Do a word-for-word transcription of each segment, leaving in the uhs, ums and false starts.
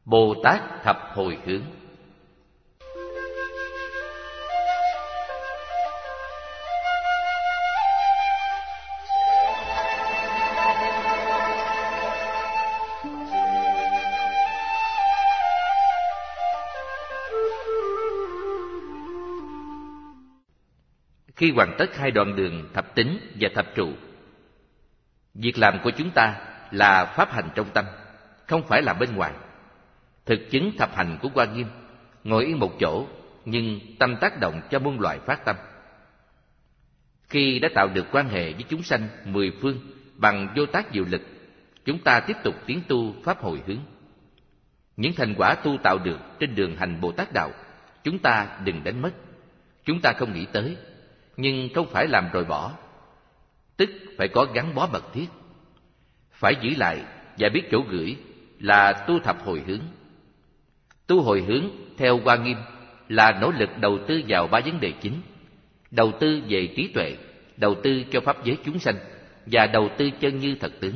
Bồ Tát thập hồi hướng. Khi hoàn tất hai đoạn đường thập tín và thập trụ, việc làm của chúng ta là pháp hành trong tâm, không phải là bên ngoài. Thực chứng thập hành của Hoa Nghiêm, ngồi yên một chỗ, nhưng tâm tác động cho muôn loài phát tâm. Khi đã tạo được quan hệ với chúng sanh mười phương bằng vô tác diệu lực, chúng ta tiếp tục tiến tu pháp hồi hướng. Những thành quả tu tạo được trên đường hành Bồ Tát đạo, chúng ta đừng đánh mất. Chúng ta không nghĩ tới, nhưng không phải làm rồi bỏ, tức phải có gắn bó mật thiết. Phải giữ lại và biết chỗ gửi là tu thập hồi hướng. Tu hồi hướng theo Hoa Nghiêm là nỗ lực đầu tư vào ba vấn đề chính: đầu tư về trí tuệ, đầu tư cho pháp giới chúng sanh và đầu tư chân như thật tướng.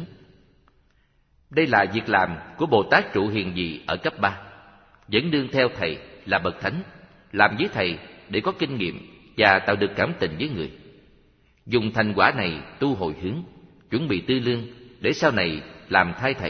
Đây là việc làm của Bồ Tát trụ hiền vị ở cấp ba, vẫn nương theo thầy là bậc thánh, làm với thầy để có kinh nghiệm và tạo được cảm tình với người. Dùng thành quả này tu hồi hướng, chuẩn bị tư lương để sau này làm thay thầy.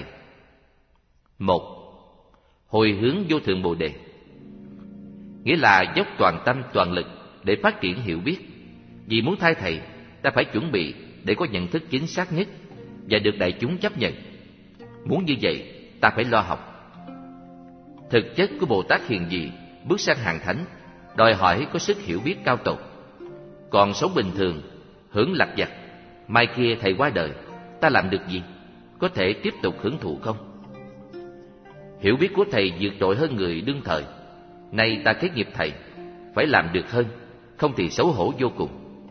Một, hồi hướng vô thượng Bồ Đề, nghĩa là dốc toàn tâm toàn lực để phát triển hiểu biết. Vì muốn thay thầy, ta phải chuẩn bị để có nhận thức chính xác nhất và được đại chúng chấp nhận. Muốn như vậy, ta phải lo học. Thực chất của Bồ Tát hiền vị bước sang hàng thánh đòi hỏi có sức hiểu biết cao tột. Còn sống bình thường, hưởng lặt vặt, mai kia thầy qua đời, ta làm được gì? Có thể tiếp tục hưởng thụ không? Hiểu biết của thầy vượt trội hơn người đương thời. Nay ta kế nghiệp thầy, phải làm được hơn, không thì xấu hổ vô cùng.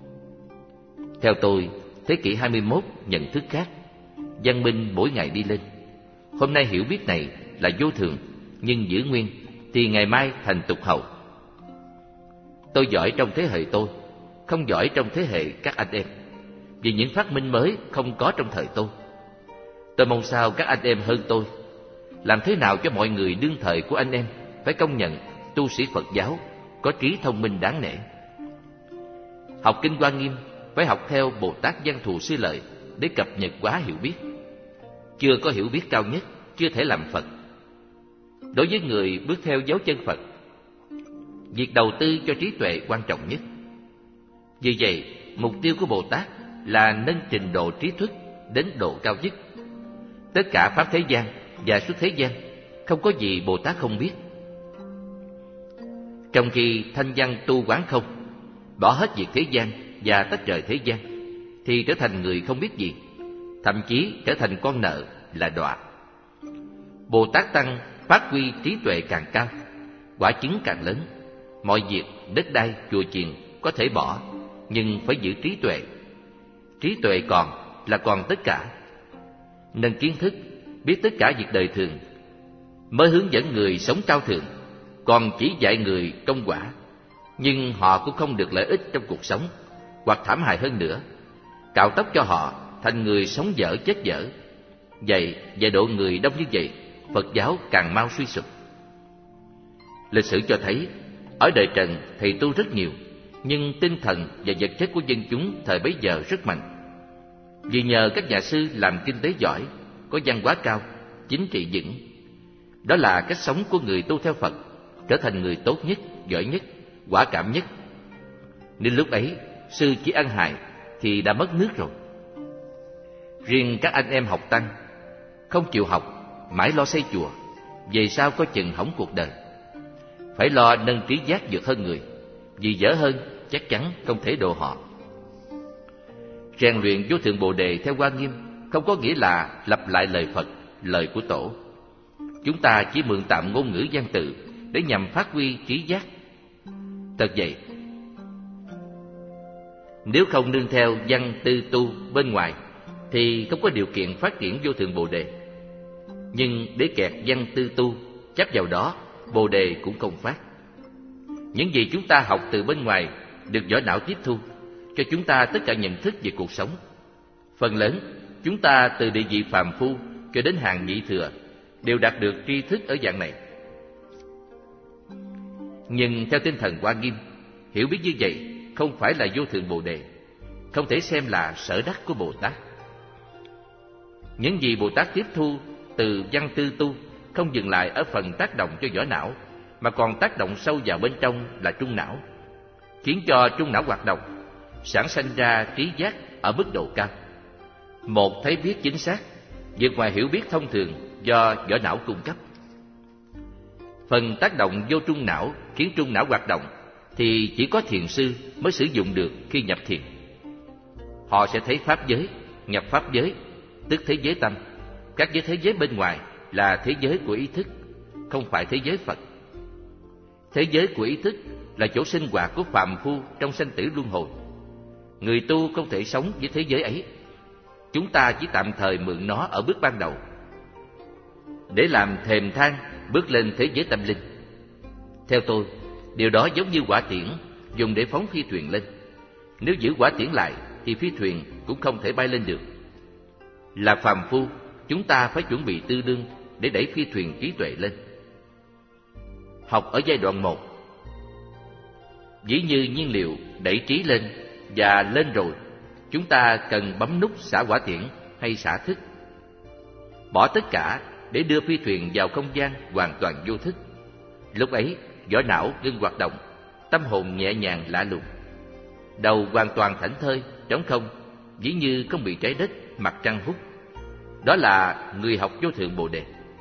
Theo tôi, thế kỷ hai mươi mốt nhận thức khác, văn minh mỗi ngày đi lên. Hôm nay hiểu biết này là vô thường, nhưng giữ nguyên thì ngày mai thành tục hậu. Tôi giỏi trong thế hệ tôi, không giỏi trong thế hệ các anh em, vì những phát minh mới không có trong thời tôi. Tôi mong sao các anh em hơn tôi. Làm thế nào cho mọi người đương thời của anh em phải công nhận tu sĩ Phật giáo có trí thông minh đáng nể. Học kinh Hoa Nghiêm phải học theo Bồ Tát Văn Thù Sư Lợi để cập nhật quá hiểu biết. Chưa có hiểu biết cao nhất, chưa thể làm Phật. Đối với người bước theo dấu chân Phật, việc đầu tư cho trí tuệ quan trọng nhất. Vì vậy, mục tiêu của Bồ Tát là nâng trình độ trí thức đến độ cao nhất. Tất cả pháp thế gian và xuất thế gian, không có gì Bồ Tát không biết. Trong khi thanh văn tu quán không, bỏ hết việc thế gian và tách rời thế gian, thì trở thành người không biết gì, thậm chí trở thành con nợ là đọa. Bồ Tát Tăng phát huy trí tuệ càng cao, quả chứng càng lớn. Mọi việc, đất đai, chùa chiền có thể bỏ, nhưng phải giữ trí tuệ. Trí tuệ còn là còn tất cả. Nâng kiến thức, biết tất cả việc đời thường, mới hướng dẫn người sống cao thượng. Còn chỉ dạy người công quả, nhưng họ cũng không được lợi ích trong cuộc sống, hoặc thảm hại hơn nữa, cạo tóc cho họ thành người sống dở chết dở. Vậy về độ người đông như vậy, Phật giáo càng mau suy sụp. Lịch sử cho thấy, ở đời Trần thầy tu rất nhiều, nhưng tinh thần và vật chất của dân chúng thời bấy giờ rất mạnh. Vì nhờ các nhà sư làm kinh tế giỏi, có văn hóa cao, chính trị vững. Đó là cách sống của người tu theo Phật, trở thành người tốt nhất, giỏi nhất, quả cảm nhất. Nên lúc ấy, sư chỉ ăn hại thì đã mất nước rồi. Riêng các anh em học tăng, không chịu học, mãi lo xây chùa, về sau có chừng hỏng cuộc đời. Phải lo nâng trí giác vượt hơn người, vì dở hơn chắc chắn không thể độ họ. Rèn luyện vô thượng Bồ Đề theo Hoa Nghiêm không có nghĩa là lặp lại lời Phật, lời của Tổ. Chúng ta chỉ mượn tạm ngôn ngữ văn tự để nhằm phát huy trí giác. Thật vậy, nếu không nương theo văn tư tu bên ngoài thì không có điều kiện phát triển vô thượng Bồ Đề. Nhưng để kẹt văn tư tu chấp vào đó, Bồ Đề cũng không phát. Những gì chúng ta học từ bên ngoài được vỏ não tiếp thu, cho chúng ta tất cả nhận thức về cuộc sống. Phần lớn chúng ta từ địa vị phàm phu cho đến hàng nhị thừa đều đạt được tri thức ở dạng này. Nhưng theo tinh thần Hoa Nghiêm, hiểu biết như vậy không phải là vô thượng Bồ Đề, không thể xem là sở đắc của Bồ Tát. Những gì Bồ Tát tiếp thu từ văn tư tu không dừng lại ở phần tác động cho vỏ não, mà còn tác động sâu vào bên trong là trung não, khiến cho trung não hoạt động, sản sinh ra trí giác ở mức độ cao. Một thấy biết chính xác, vượt ngoài hiểu biết thông thường do vỏ não cung cấp. Phần tác động vô trung não khiến trung não hoạt động thì chỉ có thiền sư mới sử dụng được khi nhập thiền. Họ sẽ thấy pháp giới, nhập pháp giới, tức thế giới tâm. Các giới thế giới bên ngoài là thế giới của ý thức, không phải thế giới Phật. Thế giới của ý thức là chỗ sinh hoạt của phàm phu trong sanh tử luân hồi. Người tu không thể sống với thế giới ấy. Chúng ta chỉ tạm thời mượn nó ở bước ban đầu, để làm thềm thang bước lên thế giới tâm linh. Theo tôi, điều đó giống như quả tiễn dùng để phóng phi thuyền lên. Nếu giữ quả tiễn lại thì phi thuyền cũng không thể bay lên được. Là phàm phu, chúng ta phải chuẩn bị tư đương để đẩy phi thuyền trí tuệ lên. Học ở giai đoạn một, ví như nhiên liệu đẩy trí lên, và lên rồi chúng ta cần bấm nút xả quả tiễn hay xả thức, bỏ tất cả để đưa phi thuyền vào không gian hoàn toàn vô thức. Lúc ấy vỏ não ngưng hoạt động, tâm hồn nhẹ nhàng lạ lùng, đầu hoàn toàn thảnh thơi, trống không, ví như không bị trái đất, mặt trăng hút. Đó là người học vô thượng Bồ Đề.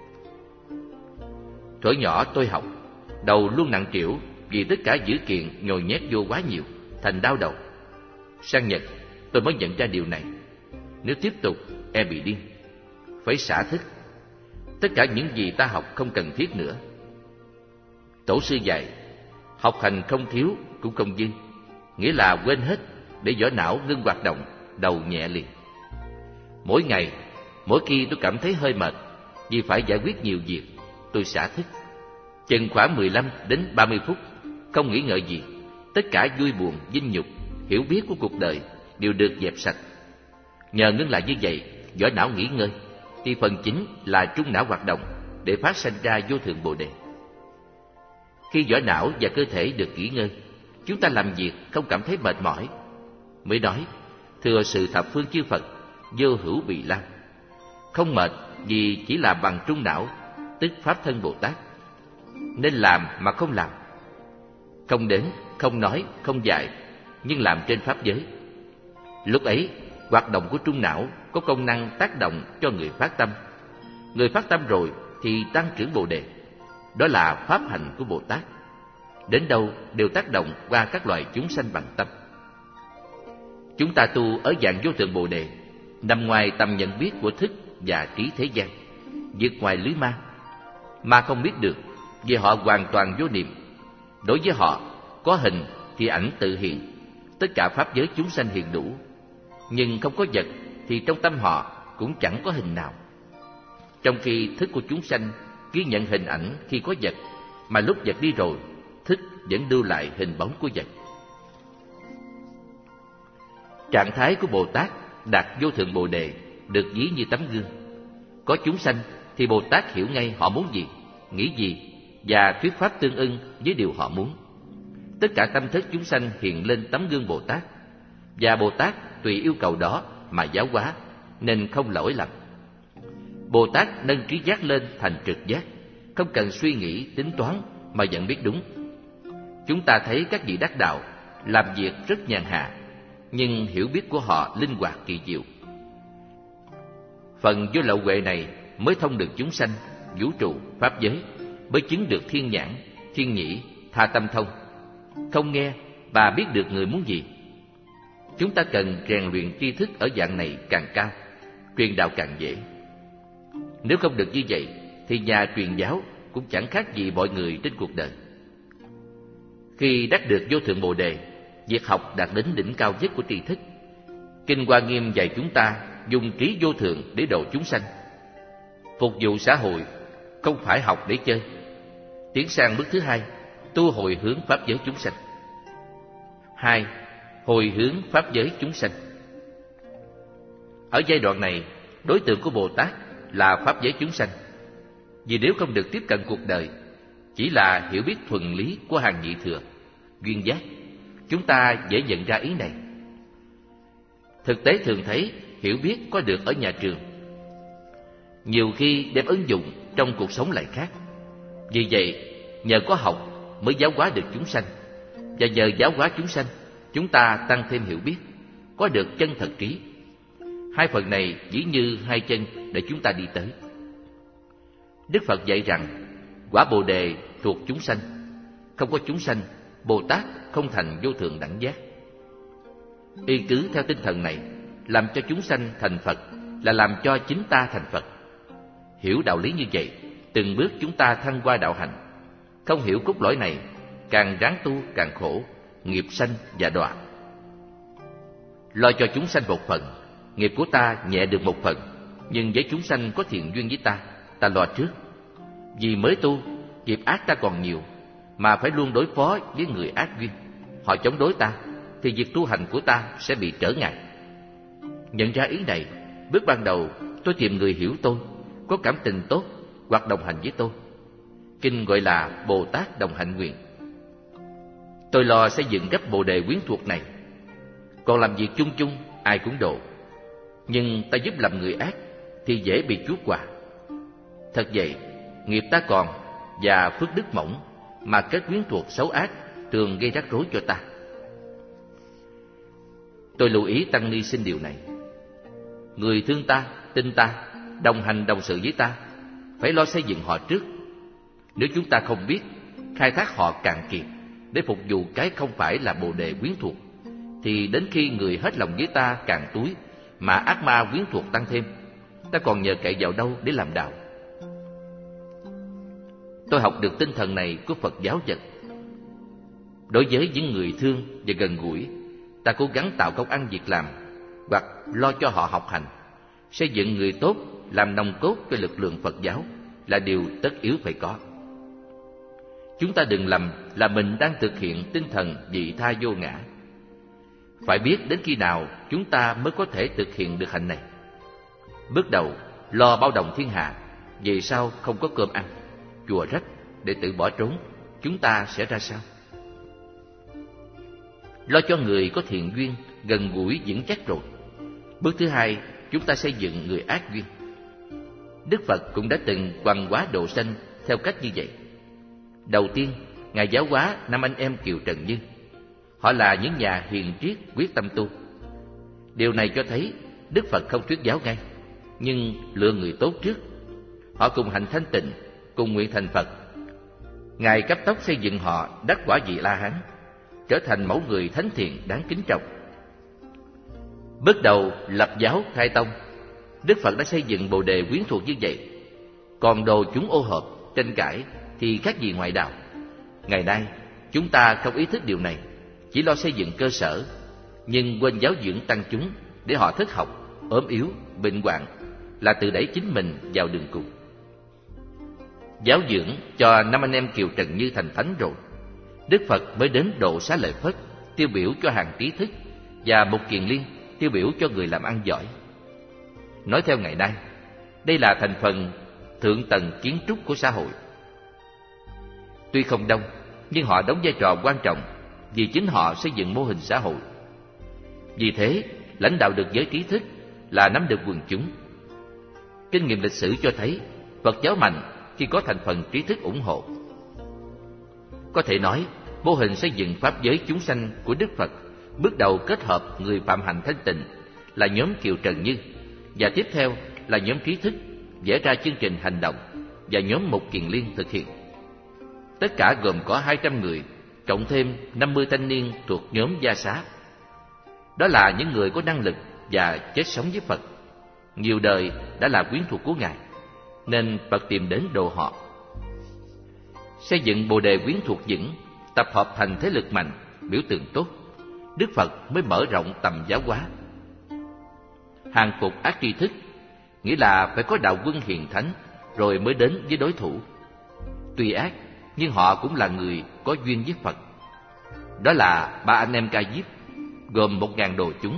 Thuở nhỏ tôi học, đầu luôn nặng trĩu vì tất cả dữ kiện nhồi nhét vô quá nhiều, thành đau đầu. Sang Nhật, tôi mới nhận ra điều này. Nếu tiếp tục, e bị điên. Phải xả thức. Tất cả những gì ta học không cần thiết nữa. Tổ sư dạy, học hành không thiếu cũng không dư, nghĩa là quên hết để vỏ não ngưng hoạt động, đầu nhẹ liền. Mỗi ngày, mỗi khi tôi cảm thấy hơi mệt vì phải giải quyết nhiều việc, tôi xả thức. Chừng khoảng mười lăm đến ba mươi phút, không nghĩ ngợi gì, tất cả vui buồn, vinh nhục, hiểu biết của cuộc đời đều được dẹp sạch. Nhờ ngưng lại như vậy, vỏ não nghỉ ngơi, thì phần chính là trung não hoạt động để phát sinh ra vô thượng Bồ Đề. Khi vỏ não và cơ thể được nghỉ ngơi, chúng ta làm việc không cảm thấy mệt mỏi, mới nói thừa sự thập phương chư Phật vô hữu Bì Lan. Không mệt vì chỉ là bằng trung não, tức Pháp thân Bồ Tát. Nên làm mà không làm, không đến, không nói, không dạy, nhưng làm trên pháp giới. Lúc ấy, hoạt động của trung não có công năng tác động cho người phát tâm. Người phát tâm rồi thì tăng trưởng Bồ Đề. Đó là pháp hành của Bồ Tát. Đến đâu đều tác động qua các loài chúng sanh bằng tâm. Chúng ta tu ở dạng vô thượng Bồ Đề, nằm ngoài tầm nhận biết của thức và trí thế gian, vượt ngoài lưới ma. Ma không biết được, vì họ hoàn toàn vô niệm. Đối với họ, có hình thì ảnh tự hiện, tất cả pháp giới chúng sanh hiện đủ. Nhưng không có vật thì trong tâm họ cũng chẳng có hình nào. Trong khi thức của chúng sanh ghi nhận hình ảnh khi có vật, mà lúc vật đi rồi, thức vẫn lưu lại hình bóng của vật. Trạng thái của Bồ Tát đạt vô thượng Bồ Đề được ví như tấm gương. Có chúng sanh thì Bồ Tát hiểu ngay họ muốn gì, nghĩ gì và thuyết pháp tương ưng với điều họ muốn. Tất cả tâm thức chúng sanh hiện lên tấm gương Bồ Tát, và Bồ Tát tùy yêu cầu đó mà giáo hóa, nên không lỗi lầm. Bồ Tát nâng trí giác lên thành trực giác, không cần suy nghĩ tính toán mà vẫn biết đúng. Chúng ta thấy các vị đắc đạo làm việc rất nhàn hạ, nhưng hiểu biết của họ linh hoạt kỳ diệu. Phần vô lậu huệ này mới thông được chúng sanh, vũ trụ, pháp giới, mới chứng được thiên nhãn, thiên nhĩ, tha tâm thông. Không nghe và biết được người muốn gì. Chúng ta cần rèn luyện tri thức ở dạng này càng cao, truyền đạo càng dễ. Nếu không được như vậy, thì nhà truyền giáo cũng chẳng khác gì mọi người trên cuộc đời. Khi đắc được vô thượng Bồ Đề, việc học đạt đến đỉnh cao nhất của tri thức. Kinh Hoa Nghiêm dạy chúng ta dùng trí vô thượng để độ chúng sanh. Phục vụ xã hội không phải học để chơi. Tiến sang bước thứ hai, tu hồi hướng pháp giới chúng sanh. Hai, hồi hướng pháp giới chúng sanh. Ở giai đoạn này, đối tượng của Bồ Tát là pháp giới chúng sanh. Vì nếu không được tiếp cận cuộc đời, chỉ là hiểu biết thuần lý của hàng nhị thừa, duyên giác, chúng ta dễ nhận ra ý này. Thực tế thường thấy hiểu biết có được ở nhà trường, nhiều khi đem ứng dụng trong cuộc sống lại khác. Vì vậy, nhờ có học mới giáo hóa được chúng sanh, và nhờ giáo hóa chúng sanh, chúng ta tăng thêm hiểu biết, có được chân thật trí. Hai phần này chỉ như hai chân để chúng ta đi tới. Đức Phật dạy rằng quả Bồ Đề thuộc chúng sanh, không có chúng sanh, Bồ Tát không thành vô thượng đẳng giác. Y cứ theo tinh thần này, làm cho chúng sanh thành Phật là làm cho chính ta thành Phật. Hiểu đạo lý như vậy, từng bước chúng ta thăng qua đạo hành. Không hiểu cốt lõi này, càng ráng tu càng khổ, nghiệp sanh và đọa. Lo cho chúng sanh một phần, nghiệp của ta nhẹ được một phần, nhưng với chúng sanh có thiện duyên với ta, ta lo trước. Vì mới tu, nghiệp ác ta còn nhiều, mà phải luôn đối phó với người ác duyên. Họ chống đối ta, thì việc tu hành của ta sẽ bị trở ngại. Nhận ra ý này, bước ban đầu tôi tìm người hiểu tôi, có cảm tình tốt hoặc đồng hành với tôi. Kinh gọi là Bồ Tát đồng hạnh nguyện. Tôi lo xây dựng gấp Bồ Đề quyến thuộc này. Còn làm việc chung chung, ai cũng độ. Nhưng ta giúp làm người ác thì dễ bị chuốc quả. Thật vậy, nghiệp ta còn và phước đức mỏng, mà kết quyến thuộc xấu ác thường gây rắc rối cho ta. Tôi lưu ý tăng ni xin điều này. Người thương ta, tin ta, đồng hành đồng sự với ta, phải lo xây dựng họ trước. Nếu chúng ta không biết khai thác họ cạn kiệt để phục vụ cái không phải là Bồ Đề quyến thuộc, thì đến khi người hết lòng với ta càng túi, mà ác ma quyến thuộc tăng thêm, ta còn nhờ cậy vào đâu để làm đạo? Tôi học được tinh thần này của Phật giáo Phật. Đối với những người thương và gần gũi, ta cố gắng tạo công ăn việc làm, hoặc lo cho họ học hành. Xây dựng người tốt làm nòng cốt cho lực lượng Phật giáo là điều tất yếu phải có. Chúng ta đừng lầm là mình đang thực hiện tinh thần vị tha vô ngã. Phải biết đến khi nào chúng ta mới có thể thực hiện được hạnh này. Bước đầu lo bao đồng thiên hạ, về sau không có cơm ăn, chùa rách, đệ tử bỏ trốn, chúng ta sẽ ra sao? Lo cho người có thiện duyên, gần gũi vững chắc rồi. Bước thứ hai, chúng ta xây dựng người ác duyên. Đức Phật cũng đã từng hoằng hóa độ sanh theo cách như vậy. Đầu tiên, Ngài giáo hóa năm anh em Kiều Trần Như. Họ là những nhà hiền triết quyết tâm tu. Điều này cho thấy Đức Phật không thuyết giáo ngay, nhưng lựa người tốt trước. Họ cùng hành thanh tịnh, cùng nguyện thành Phật. Ngài cấp tốc xây dựng họ đắc quả vị La Hán, trở thành mẫu người thánh thiện đáng kính trọng. Bước đầu lập giáo khai tông, Đức Phật đã xây dựng Bồ Đề quyến thuộc như vậy. Còn đồ chúng ô hợp, tranh cãi thì khác gì ngoại đạo. Ngày nay chúng ta không ý thức điều này, chỉ lo xây dựng cơ sở, nhưng quên giáo dưỡng tăng chúng để họ thất học, ốm yếu, bệnh hoạn, là tự đẩy chính mình vào đường cùng. Giáo dưỡng cho năm anh em Kiều Trần Như thành thánh rồi, Đức Phật mới đến độ Xá Lợi Phất, tiêu biểu cho hàng trí thức, và Mục Kiền Liên, tiêu biểu cho người làm ăn giỏi. Nói theo ngày nay, đây là thành phần thượng tầng kiến trúc của xã hội. Tuy không đông, nhưng họ đóng vai trò quan trọng vì chính họ xây dựng mô hình xã hội. Vì thế, lãnh đạo được giới trí thức là nắm được quần chúng. Kinh nghiệm lịch sử cho thấy Phật giáo mạnh khi có thành phần trí thức ủng hộ. Có thể nói, mô hình xây dựng pháp giới chúng sanh của Đức Phật bước đầu kết hợp người phạm hạnh thanh tịnh là nhóm Kiều Trần Như, và tiếp theo là nhóm trí thức vẽ ra chương trình hành động, và nhóm Mục Kiền Liên thực hiện. Tất cả gồm có hai trăm người, cộng thêm năm mươi thanh niên thuộc nhóm Gia Xá. Đó là những người có năng lực và chết sống với Phật, nhiều đời đã là quyến thuộc của Ngài, nên Phật tìm đến độ họ. Xây dựng Bồ Đề quyến thuộc vững, tập hợp thành thế lực mạnh, biểu tượng tốt, Đức Phật mới mở rộng tầm giáo hóa. Hàng phục ác tri thức, nghĩa là phải có đạo quân hiền thánh rồi mới đến với đối thủ. Tuy ác, nhưng họ cũng là người có duyên với Phật. Đó là ba anh em Ca Diếp, gồm một ngàn đồ chúng,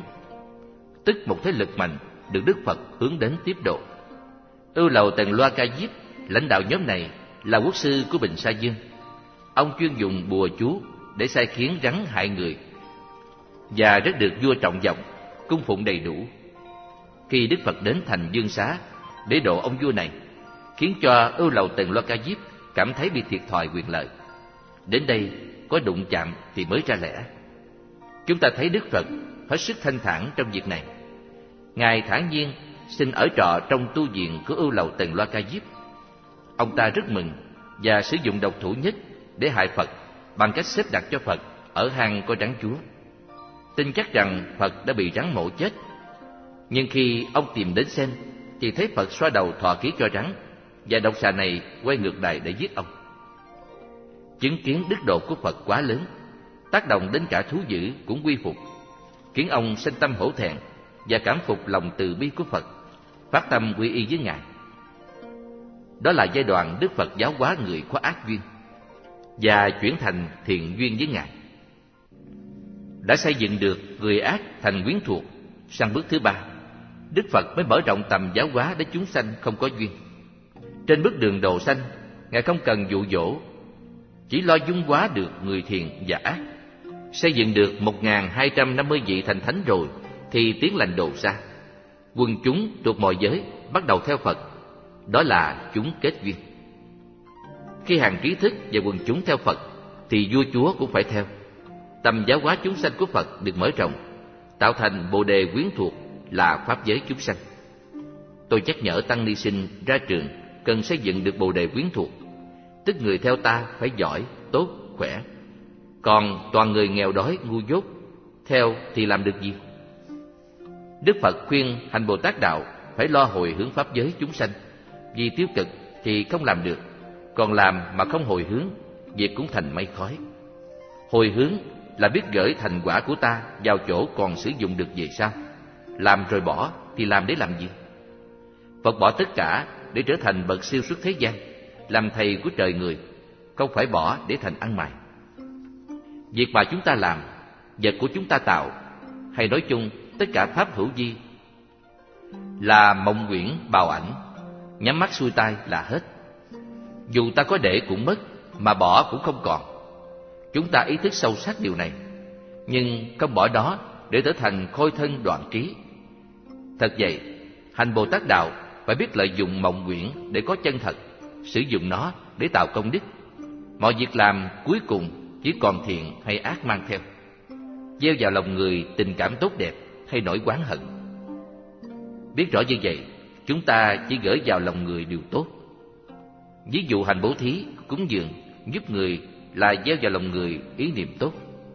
tức một thế lực mạnh được Đức Phật hướng đến tiếp độ. Ưu Lầu Tần Loa Ca Diếp lãnh đạo nhóm này là quốc sư của Bình Sa Dương. Ông chuyên dùng bùa chú để sai khiến rắn hại người, và rất được vua trọng vọng, cung phụng đầy đủ. Khi Đức Phật đến thành Dương Xá để độ ông vua này, khiến cho Ưu Lầu Tần Loa Ca Diếp cảm thấy bị thiệt thòi quyền lợi. Đến đây có đụng chạm thì mới ra lẽ. Chúng ta thấy Đức Phật hết sức thanh thản trong việc này. Ngài thản nhiên xin ở trọ trong tu viện của Ưu Lầu Tần Loa Ca Diếp. Ông ta rất mừng và sử dụng độc thủ nhất để hại Phật bằng cách xếp đặt cho Phật ở hang có rắn chúa, tin chắc rằng Phật đã bị rắn mổ chết. Nhưng khi ông tìm đến xem thì thấy Phật xoa đầu thọ ký cho rắn, và độc xà này quay ngược lại để giết ông. Chứng kiến đức độ của Phật quá lớn, tác động đến cả thú dữ cũng quy phục, khiến ông sinh tâm hổ thẹn và cảm phục lòng từ bi của Phật, phát tâm quy y với Ngài. Đó là giai đoạn Đức Phật giáo hóa người có ác duyên và chuyển thành thiện duyên với Ngài. Đã xây dựng được người ác thành quyến thuộc, sang bước thứ ba, Đức Phật mới mở rộng tầm giáo hóa đến chúng sanh không có duyên. Trên bước đường độ sanh, Ngài không cần dụ dỗ, chỉ lo dung hóa được người thiện và ác. Xây dựng được một nghìn hai trăm năm mươi vị thành thánh rồi thì tiến lành độ xa. Quần chúng thuộc mọi giới bắt đầu theo Phật, đó là chúng kết duyên. Khi hàng trí thức và quần chúng theo Phật thì vua chúa cũng phải theo. Tầm giáo hóa chúng sanh của Phật được mở rộng, tạo thành bồ đề quyến thuộc là pháp giới chúng sanh. Tôi nhắc nhở tăng ni sinh ra trường cần xây dựng được bồ đề quyến thuộc, tức người theo ta phải giỏi, tốt, khỏe. Còn toàn người nghèo đói, ngu dốt, theo thì làm được gì? Đức Phật khuyên hành Bồ Tát đạo phải lo hồi hướng pháp giới chúng sanh, vì tiêu cực thì không làm được, còn làm mà không hồi hướng, việc cũng thành mây khói. Hồi hướng là biết gửi thành quả của ta vào chỗ còn sử dụng được về sau. Làm rồi bỏ thì làm để làm gì? Phật bỏ tất cả để trở thành bậc siêu xuất thế gian, làm thầy của trời người, không phải bỏ để thành ăn mày. Việc mà chúng ta làm, vật của chúng ta tạo, hay nói chung tất cả pháp hữu vi là mộng quyển bào ảnh, nhắm mắt xuôi tai là hết. Dù ta có để cũng mất, mà bỏ cũng không còn. Chúng ta ý thức sâu sắc điều này, nhưng không bỏ đó để trở thành khôi thân đoạn trí. Thật vậy, hành Bồ Tát đạo phải biết lợi dụng mộng quyển để có chân thật, sử dụng nó để tạo công đức. Mọi việc làm cuối cùng chỉ còn thiện hay ác mang theo, gieo vào lòng người tình cảm tốt đẹp hay nỗi oán hận. Biết rõ như vậy, chúng ta chỉ gửi vào lòng người điều tốt. Ví dụ hành bố thí, cúng dường, giúp người là gieo vào lòng người ý niệm tốt.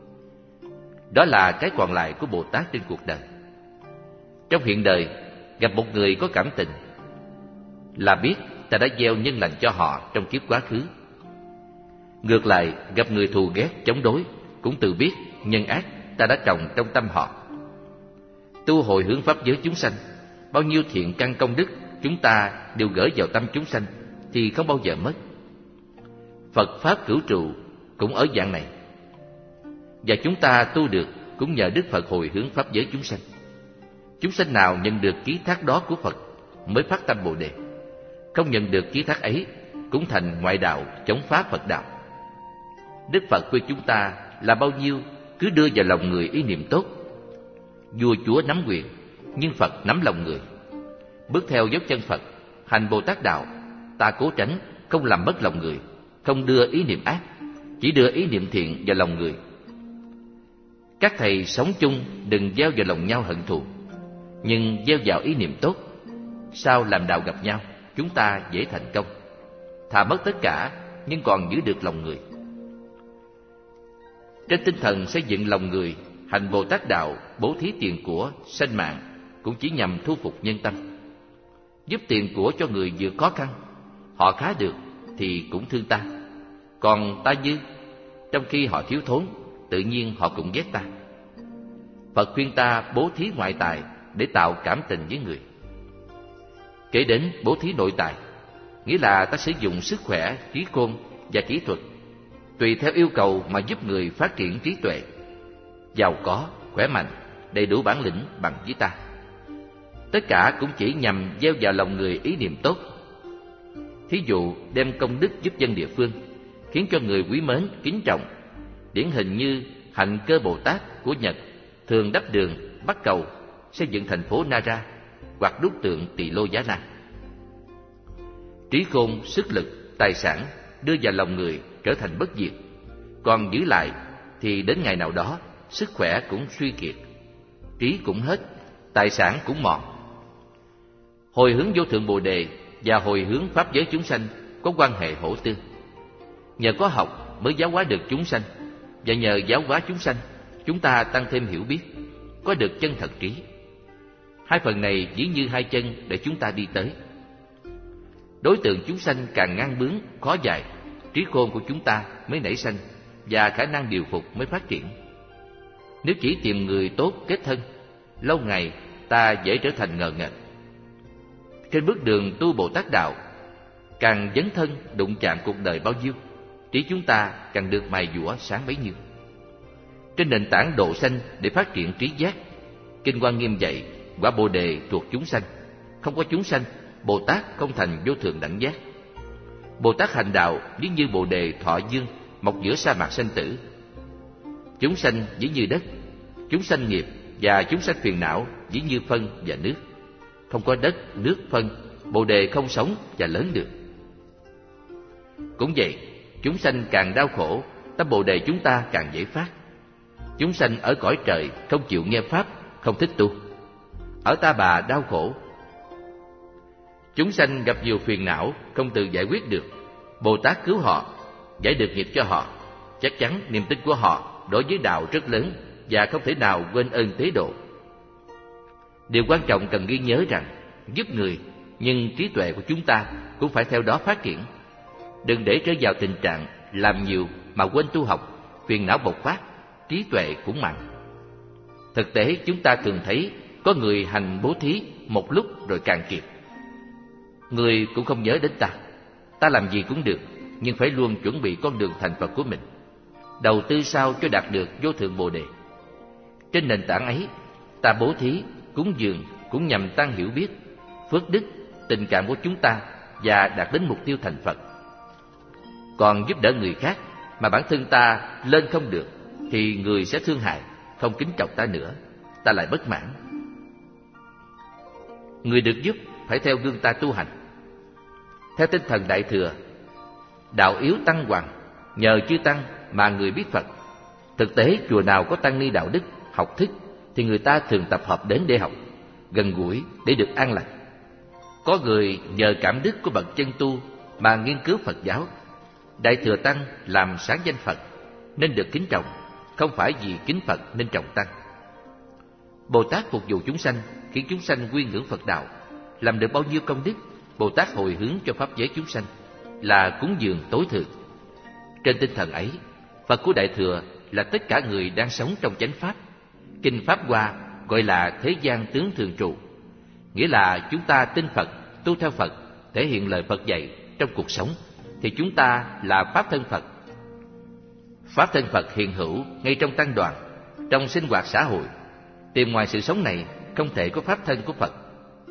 Đó là cái còn lại của Bồ Tát trên cuộc đời. Trong hiện đời, gặp một người có cảm tình là biết ta đã gieo nhân lành cho họ trong kiếp quá khứ. Ngược lại, gặp người thù ghét, chống đối cũng tự biết nhân ác ta đã trồng trong tâm họ. Tu hồi hướng pháp giới chúng sanh, bao nhiêu thiện căn công đức chúng ta đều gửi vào tâm chúng sanh thì không bao giờ mất. Phật pháp cửu trụ cũng ở dạng này, và chúng ta tu được cũng nhờ Đức Phật hồi hướng pháp giới chúng sanh. Chúng sanh nào nhận được ký thác đó của Phật mới phát tâm Bồ Đề, không nhận được ký thác ấy cũng thành ngoại đạo chống phá Phật đạo. Đức Phật khuyên chúng ta là bao nhiêu cứ đưa vào lòng người ý niệm tốt. Vua chúa nắm quyền, nhưng Phật nắm lòng người. Bước theo dấu chân Phật, hành Bồ Tát đạo, ta cố tránh không làm mất lòng người, không đưa ý niệm ác, chỉ đưa ý niệm thiện vào lòng người. Các thầy sống chung đừng gieo vào lòng nhau hận thù, nhưng gieo vào ý niệm tốt. Sau làm đạo gặp nhau, chúng ta dễ thành công. Thà mất tất cả nhưng còn giữ được lòng người. Trên tinh thần xây dựng lòng người, hành Bồ Tát đạo, bố thí tiền của, sanh mạng cũng chỉ nhằm thu phục nhân tâm. Giúp tiền của cho người vừa khó khăn, họ khá được thì cũng thương ta. Còn ta dư, trong khi họ thiếu thốn, tự nhiên họ cũng ghét ta. Phật khuyên ta bố thí ngoại tài để tạo cảm tình với người. Kể đến bố thí nội tài, nghĩa là ta sử dụng sức khỏe, trí khôn và kỹ thuật tùy theo yêu cầu mà giúp người phát triển trí tuệ, giàu có, khỏe mạnh, đầy đủ bản lĩnh bằng với ta. Tất cả cũng chỉ nhằm gieo vào lòng người ý niệm tốt. Thí dụ đem công đức giúp dân địa phương, khiến cho người quý mến, kính trọng. Điển hình như Hạnh Cơ Bồ Tát của Nhật thường đắp đường, bắt cầu, xây dựng thành phố Nara hoặc đúc tượng Tỳ Lô Giá Na. Trí khôn, sức lực, tài sản đưa vào lòng người trở thành bất diệt, còn giữ lại thì đến ngày nào đó sức khỏe cũng suy kiệt, trí cũng hết, tài sản cũng mòn. Hồi hướng vô thượng Bồ Đề và hồi hướng pháp giới chúng sanh có quan hệ hỗ tương. Nhờ có học mới giáo hóa được chúng sanh, và nhờ giáo hóa chúng sanh chúng ta tăng thêm hiểu biết, có được chân thật trí. Hai phần này dĩ như hai chân để chúng ta đi tới. Đối tượng chúng sanh càng ngang bướng, khó dài, trí khôn của chúng ta mới nảy sanh và khả năng điều phục mới phát triển. Nếu chỉ tìm người tốt kết thân, lâu ngày ta dễ trở thành ngờ nghệch. Trên bước đường tu Bồ Tát đạo, càng dấn thân đụng chạm cuộc đời bao nhiêu, trí chúng ta càng được mài dũa sáng bấy nhiêu. Trên nền tảng độ sanh để phát triển trí giác, Kinh Hoa Nghiêm dạy quả Bồ Đề thuộc chúng sanh. Không có chúng sanh, Bồ Tát không thành vô thượng đẳng giác. Bồ Tát hành đạo ví như Bồ Đề thọ dương mọc giữa sa mạc sanh tử. Chúng sanh ví như đất, chúng sanh nghiệp và chúng sanh phiền não ví như phân và nước. Không có đất, nước, phân, Bồ Đề không sống và lớn được. Cũng vậy, chúng sanh càng đau khổ, tâm Bồ Đề chúng ta càng dễ phát. Chúng sanh ở cõi trời không chịu nghe pháp, không thích tu. Ở Ta Bà đau khổ. Chúng sanh gặp nhiều phiền não không tự giải quyết được, Bồ Tát cứu họ, giải được nghiệp cho họ. Chắc chắn niềm tin của họ đối với đạo rất lớn và không thể nào quên ơn tế độ. Điều quan trọng cần ghi nhớ rằng giúp người, nhưng trí tuệ của chúng ta cũng phải theo đó phát triển. Đừng để rơi vào tình trạng làm nhiều mà quên tu học, phiền não bộc phát, trí tuệ cũng mạnh. Thực tế chúng ta thường thấy có người hành bố thí một lúc rồi càng kiệt. Người cũng không nhớ đến ta. Ta làm gì cũng được, nhưng phải luôn chuẩn bị con đường thành Phật của mình. Đầu tư sao cho đạt được vô thượng Bồ Đề. Trên nền tảng ấy, ta bố thí, cúng dường cũng nhằm tăng hiểu biết, phước đức, tình cảm của chúng ta và đạt đến mục tiêu thành Phật. Còn giúp đỡ người khác mà bản thân ta lên không được thì người sẽ thương hại, không kính trọng ta nữa, ta lại bất mãn. Người được giúp phải theo gương ta tu hành. Theo tinh thần Đại Thừa, đạo yếu tăng hoàng, nhờ chư tăng mà người biết Phật. Thực tế chùa nào có tăng ni đạo đức, học thức thì người ta thường tập hợp đến để học, gần gũi để được an lành. Có người nhờ cảm đức của bậc chân tu mà nghiên cứu Phật giáo. Đại Thừa tăng làm sáng danh Phật nên được kính trọng, không phải vì kính Phật nên trọng tăng. Bồ Tát phục vụ chúng sanh, khiến chúng sanh quy ngưỡng Phật đạo, làm được bao nhiêu công đức, Bồ Tát hồi hướng cho pháp giới chúng sanh là cúng dường tối thượng. Trên tinh thần ấy, Phật của Đại Thừa là tất cả người đang sống trong chánh pháp. Kinh Pháp Hoa gọi là thế gian tướng thường trụ, nghĩa là chúng ta tin Phật, tu theo Phật, thể hiện lời Phật dạy trong cuộc sống, thì chúng ta là Pháp thân Phật. Pháp thân Phật hiện hữu ngay trong tăng đoàn, trong sinh hoạt xã hội. Tìm ngoài sự sống này không thể có Pháp thân của Phật.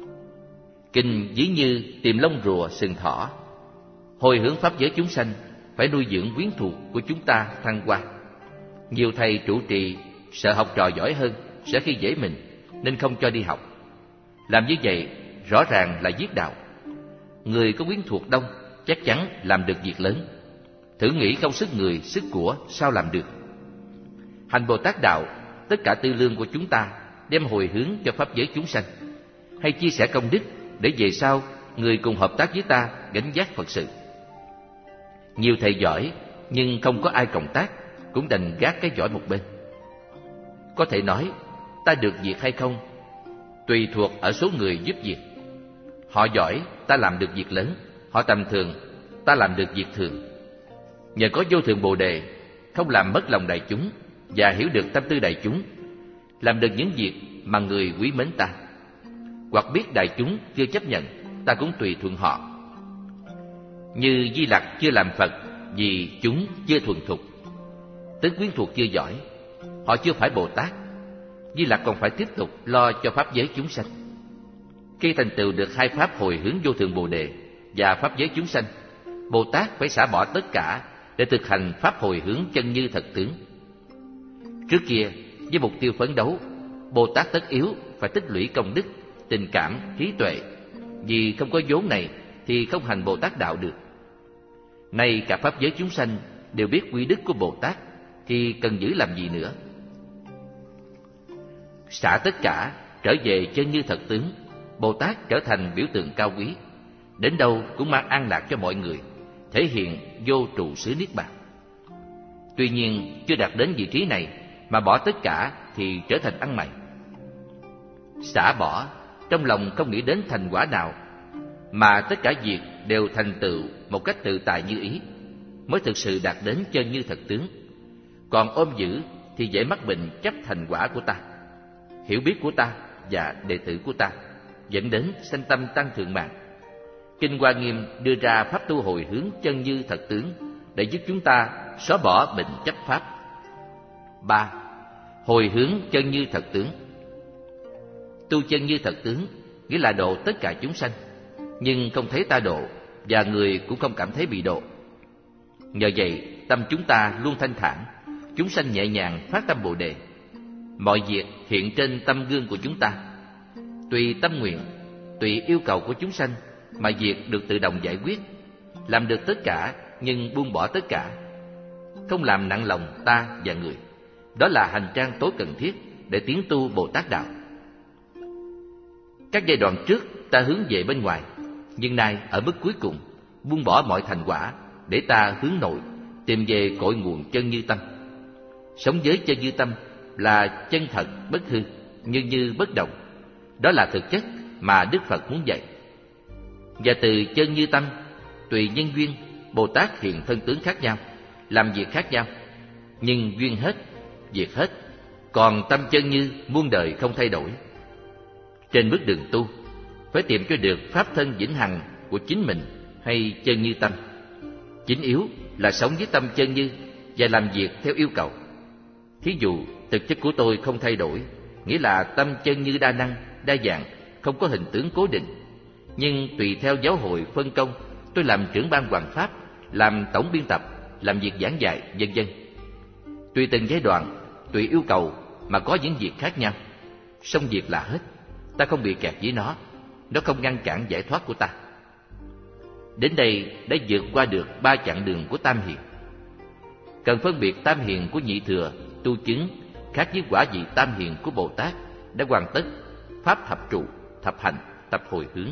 Kinh ví như tìm lông rùa sừng thỏ. Hồi hướng pháp giới chúng sanh phải nuôi dưỡng quyến thuộc của chúng ta thăng hoa. Nhiều thầy trụ trì sợ học trò giỏi hơn sẽ khi dễ mình nên không cho đi học. Làm như vậy rõ ràng là giết đạo. Người có quyến thuộc đông chắc chắn làm được việc lớn. Thử nghĩ không sức người, sức của sao làm được. Hành Bồ Tát đạo, tất cả tư lương của chúng ta đem hồi hướng cho pháp giới chúng sanh, hay chia sẻ công đức để về sau người cùng hợp tác với ta gánh vác Phật sự. Nhiều thầy giỏi nhưng không có ai cộng tác, cũng đành gác cái giỏi một bên. Có thể nói ta được việc hay không tùy thuộc ở số người giúp việc. Họ giỏi, ta làm được việc lớn. Họ tầm thường, ta làm được việc thường. Nhờ có vô thượng Bồ Đề, không làm mất lòng đại chúng và hiểu được tâm tư đại chúng, làm được những việc mà người quý mến ta. Hoặc biết đại chúng chưa chấp nhận, ta cũng tùy thuận họ. Như Di Lặc chưa làm Phật vì chúng chưa thuần thục, tức quyến thuộc chưa giỏi, họ chưa phải Bồ Tát. Di Lặc còn phải tiếp tục lo cho pháp giới chúng sanh. Khi thành tựu được hai pháp hồi hướng vô thượng Bồ Đề, và pháp giới chúng sanh, Bồ Tát phải xả bỏ tất cả để thực hành pháp hồi hướng chân như thật tướng. Trước kia, với mục tiêu phấn đấu, Bồ Tát tất yếu phải tích lũy công đức, tình cảm, trí tuệ. Vì không có vốn này thì không hành Bồ Tát đạo được. Nay cả pháp giới chúng sanh đều biết quy đức của Bồ Tát thì cần giữ làm gì nữa? Xả tất cả, trở về chân như thật tướng, Bồ Tát trở thành biểu tượng cao quý, đến đâu cũng mang an lạc cho mọi người, thể hiện vô trụ xứ niết bàn. Tuy nhiên chưa đạt đến vị trí này mà bỏ tất cả thì trở thành ăn mày. Xả bỏ, trong lòng không nghĩ đến thành quả nào, mà tất cả việc đều thành tựu một cách tự tại như ý, mới thực sự đạt đến chân như thật tướng. Còn ôm giữ thì dễ mắc bệnh chấp thành quả của ta, hiểu biết của ta và đệ tử của ta, dẫn đến sanh tâm tăng thượng mạng. Kinh Hoa Nghiêm đưa ra pháp tu hồi hướng chân như thật tướng để giúp chúng ta xóa bỏ bệnh chấp pháp. Ba. Hồi hướng chân như thật tướng. Tu chân như thật tướng nghĩa là độ tất cả chúng sanh, nhưng không thấy ta độ và người cũng không cảm thấy bị độ. Nhờ vậy tâm chúng ta luôn thanh thản, chúng sanh nhẹ nhàng phát tâm Bồ Đề. Mọi việc hiện trên tâm gương của chúng ta, tùy tâm nguyện, tùy yêu cầu của chúng sanh mà việc được tự động giải quyết. Làm được tất cả nhưng buông bỏ tất cả, không làm nặng lòng ta và người. Đó là hành trang tối cần thiết để tiến tu Bồ Tát đạo. Các giai đoạn trước ta hướng về bên ngoài, nhưng nay ở mức cuối cùng buông bỏ mọi thành quả để ta hướng nội, tìm về cội nguồn chân như tâm. Sống với chân như tâm là chân thật bất hư, như như bất động. Đó là thực chất mà Đức Phật muốn dạy. Và từ chân như tâm, tùy nhân duyên, Bồ Tát hiện thân tướng khác nhau, làm việc khác nhau, nhưng duyên hết, việc hết, còn tâm chân như muôn đời không thay đổi. Trên bước đường tu, phải tìm cho được pháp thân vĩnh hằng của chính mình hay chân như tâm. Chính yếu là sống với tâm chân như và làm việc theo yêu cầu. Thí dụ, thực chất của tôi không thay đổi, nghĩa là tâm chân như đa năng, đa dạng, không có hình tướng cố định. Nhưng tùy theo giáo hội phân công, tôi làm trưởng ban hoàng pháp, làm tổng biên tập, làm việc giảng dạy, vân vân. Tùy từng giai đoạn, tùy yêu cầu mà có những việc khác nhau. Xong việc là hết, ta không bị kẹt với nó, nó không ngăn cản giải thoát của ta. Đến đây đã vượt qua được ba chặng đường của Tam Hiền. Cần phân biệt Tam Hiền của Nhị Thừa tu chứng khác với quả vị Tam Hiền của Bồ Tát đã hoàn tất pháp thập trụ, thập hành, tập hồi hướng.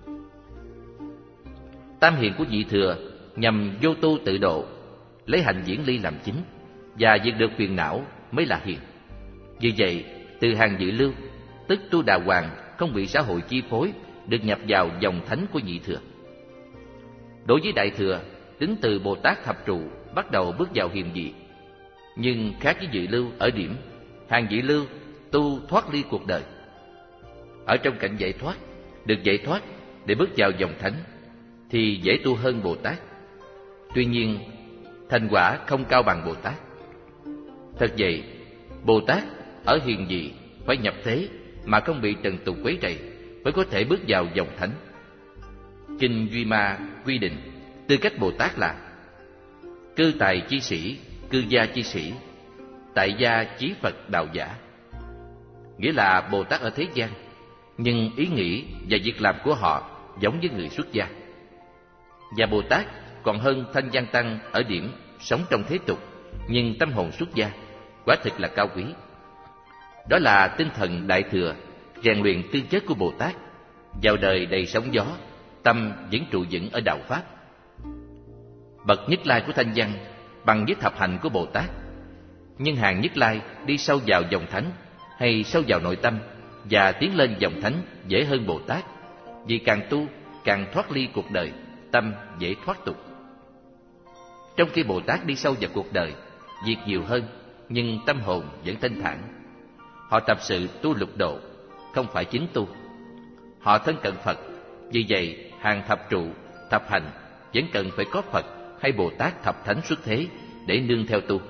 Tam Hiền của Nhị Thừa nhằm vô tu tự độ, lấy hạnh diễn ly làm chính, và diệt được phiền não mới là hiền. Vì vậy, từ hàng dự lưu, tức tu đà hoàng không bị xã hội chi phối, được nhập vào dòng thánh của Nhị Thừa. Đối với Đại Thừa, tính từ Bồ Tát thập trụ bắt đầu bước vào hiền dị. Nhưng khác với dự lưu ở điểm, hàng dự lưu tu thoát ly cuộc đời. Ở trong cảnh giải thoát, được giải thoát để bước vào dòng thánh thì dễ tu hơn Bồ Tát. Tuy nhiên, thành quả không cao bằng Bồ Tát. Thật vậy, Bồ Tát ở hiền dị phải nhập thế mà không bị trần tục quấy rầy, mới có thể bước vào dòng thánh. Kinh Duy Ma quy định tư cách Bồ Tát là cư tài chi sĩ, cư gia chi sĩ, tại gia chí Phật đạo giả. Nghĩa là Bồ Tát ở thế gian, nhưng ý nghĩ và việc làm của họ giống với người xuất gia. Và Bồ Tát còn hơn Thanh Văn Tăng ở điểm sống trong thế tục, nhưng tâm hồn xuất gia, quả thực là cao quý. Đó là tinh thần Đại Thừa, rèn luyện tư chất của Bồ Tát, vào đời đầy sóng gió, tâm vẫn trụ vững ở đạo Pháp. Bậc Nhất Lai của Thanh Văn bằng với thập hành của Bồ Tát, nhưng hàng Nhất Lai đi sâu vào dòng thánh hay sâu vào nội tâm và tiến lên dòng thánh dễ hơn Bồ Tát, vì càng tu càng thoát ly cuộc đời, tâm dễ thoát tục. Trong khi Bồ Tát đi sâu vào cuộc đời, việc nhiều hơn, nhưng tâm hồn vẫn thanh thản. Họ tập sự tu lục độ, không phải chính tu. Họ thân cận Phật, vì vậy hàng thập trụ, thập hành vẫn cần phải có Phật hay Bồ Tát thập thánh xuất thế để nương theo tu.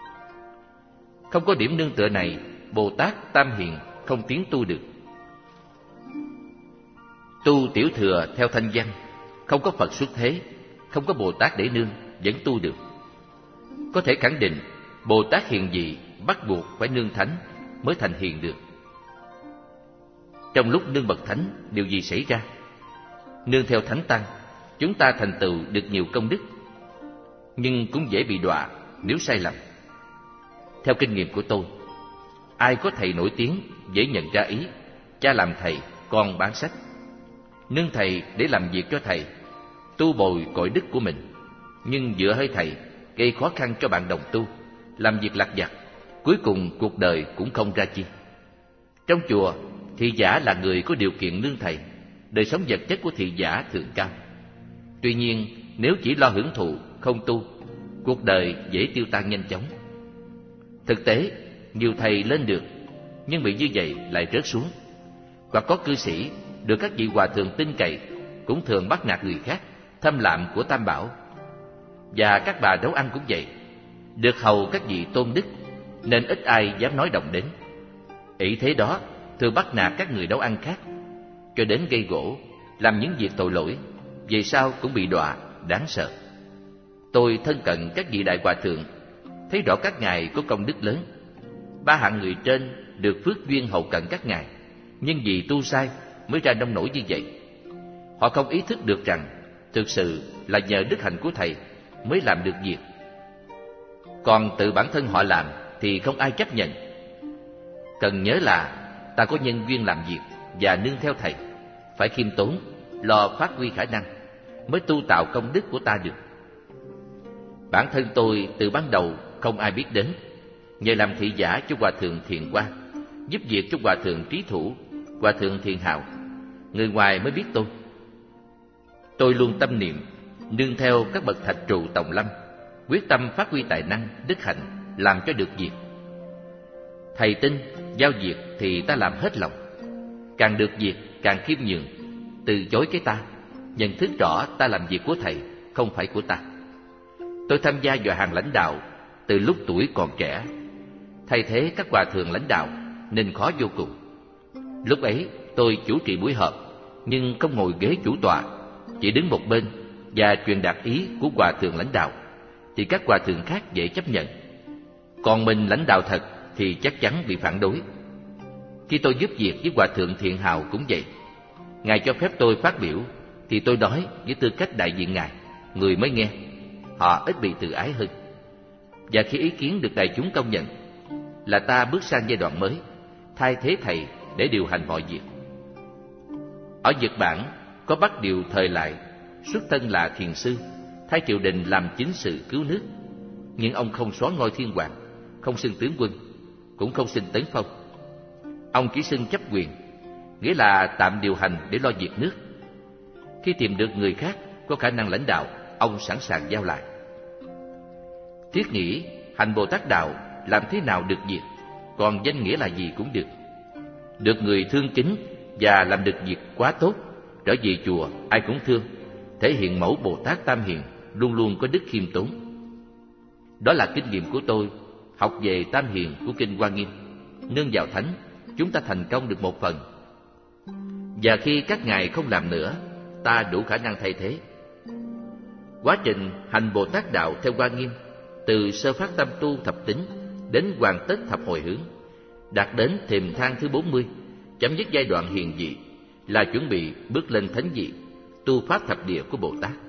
Không có điểm nương tựa này, Bồ Tát Tam Hiền không tiến tu được. Tu tiểu thừa theo Thanh Văn, không có Phật xuất thế, không có Bồ Tát để nương, vẫn tu được. Có thể khẳng định, Bồ Tát hiền dị bắt buộc phải nương thánh mới thành hiền được. Trong lúc nương bậc thánh, điều gì xảy ra? Nương theo thánh tăng, chúng ta thành tựu được nhiều công đức, nhưng cũng dễ bị đọa nếu sai lầm. Theo kinh nghiệm của tôi, ai có thầy nổi tiếng dễ nhận ra ý, cha làm thầy, con bán sách. Nương thầy để làm việc cho thầy, tu bồi cội đức của mình, nhưng dựa hơi thầy gây khó khăn cho bạn đồng tu, làm việc lặt vặt, cuối cùng cuộc đời cũng không ra chi. Trong chùa, thị giả là người có điều kiện nương thầy, đời sống vật chất của thị giả thường cao. Tuy nhiên, nếu chỉ lo hưởng thụ, không tu, cuộc đời dễ tiêu tan nhanh chóng. Thực tế, nhiều thầy lên được, nhưng bị như vậy lại rớt xuống. Hoặc có cư sĩ được các vị hòa thượng tin cậy, cũng thường bắt nạt người khác, thâm lạm của tam bảo. Và các bà nấu ăn cũng vậy, được hầu các vị tôn đức, nên ít ai dám nói động đến. Ý thế đó thường bắt nạt các người nấu ăn khác, cho đến gây gổ, làm những việc tội lỗi, về sau cũng bị đọa, đáng sợ. Tôi thân cận các vị đại hòa thượng, thấy rõ các ngài có công đức lớn. Ba hạng người trên được phước duyên hầu cận các ngài, nhưng vì tu sai mới ra nông nổi như vậy. Họ không ý thức được rằng thực sự là nhờ đức hạnh của thầy mới làm được việc, còn tự bản thân họ làm thì không ai chấp nhận. Cần nhớ là ta có nhân duyên làm việc và nương theo thầy, phải khiêm tốn, lo phát huy khả năng, mới tu tạo công đức của ta được. Bản thân tôi từ ban đầu không ai biết đến, nhờ làm thị giả cho hòa thượng Thiện Quang, giúp việc cho hòa thượng Trí Thủ, hòa thượng Thiện Hào, người ngoài mới biết tôi. Tôi luôn tâm niệm nương theo các bậc thạch trụ tòng lâm, quyết tâm phát huy tài năng, đức hạnh, làm cho được việc. Thầy tin, giao việc thì ta làm hết lòng. Càng được việc, càng khiêm nhường, từ chối cái ta, nhận thức rõ ta làm việc của thầy, không phải của ta. Tôi tham gia vào hàng lãnh đạo từ lúc tuổi còn trẻ, thay thế các hòa thượng lãnh đạo nên khó vô cùng. Lúc ấy tôi chủ trì buổi họp, nhưng không ngồi ghế chủ tọa, chỉ đứng một bên và truyền đạt ý của hòa thượng lãnh đạo, thì các hòa thượng khác dễ chấp nhận. Còn mình lãnh đạo thật thì chắc chắn bị phản đối. Khi tôi giúp việc với hòa thượng Thiện Hào cũng vậy. Ngài cho phép tôi phát biểu thì tôi nói với tư cách đại diện ngài, người mới nghe. Họ ít bị tự ái hơn. Và khi ý kiến được đại chúng công nhận, là ta bước sang giai đoạn mới, thay thế thầy để điều hành mọi việc. Ở Nhật Bản có Bắc Điều thời lại, xuất thân là thiền sư, thay triều đình làm chính sự cứu nước. Nhưng ông không xóa ngôi thiên hoàng, không xưng tướng quân, cũng không xin tấn phong. Ông chỉ xưng chấp quyền, nghĩa là tạm điều hành để lo việc nước. Khi tìm được người khác có khả năng lãnh đạo, ông sẵn sàng giao lại. Thiết nghĩ hành Bồ Tát đạo làm thế nào được việc, còn danh nghĩa là gì cũng được. Được người thương kính và làm được việc quá tốt, trở về chùa ai cũng thương, thể hiện mẫu Bồ Tát Tam Hiền luôn luôn có đức khiêm tốn. Đó là kinh nghiệm của tôi học về Tam Hiền của kinh Hoa Nghiêm. Nương vào thánh, chúng ta thành công được một phần. Và khi các ngài không làm nữa, ta đủ khả năng thay thế. Quá trình hành Bồ Tát đạo theo Hoa Nghiêm, từ sơ phát tâm tu thập tính đến hoàn tất thập hồi hướng, đạt đến thềm thang thứ bốn mươi, chấm dứt giai đoạn hiền dị, là chuẩn bị bước lên thánh vị, tu pháp thập địa của Bồ Tát.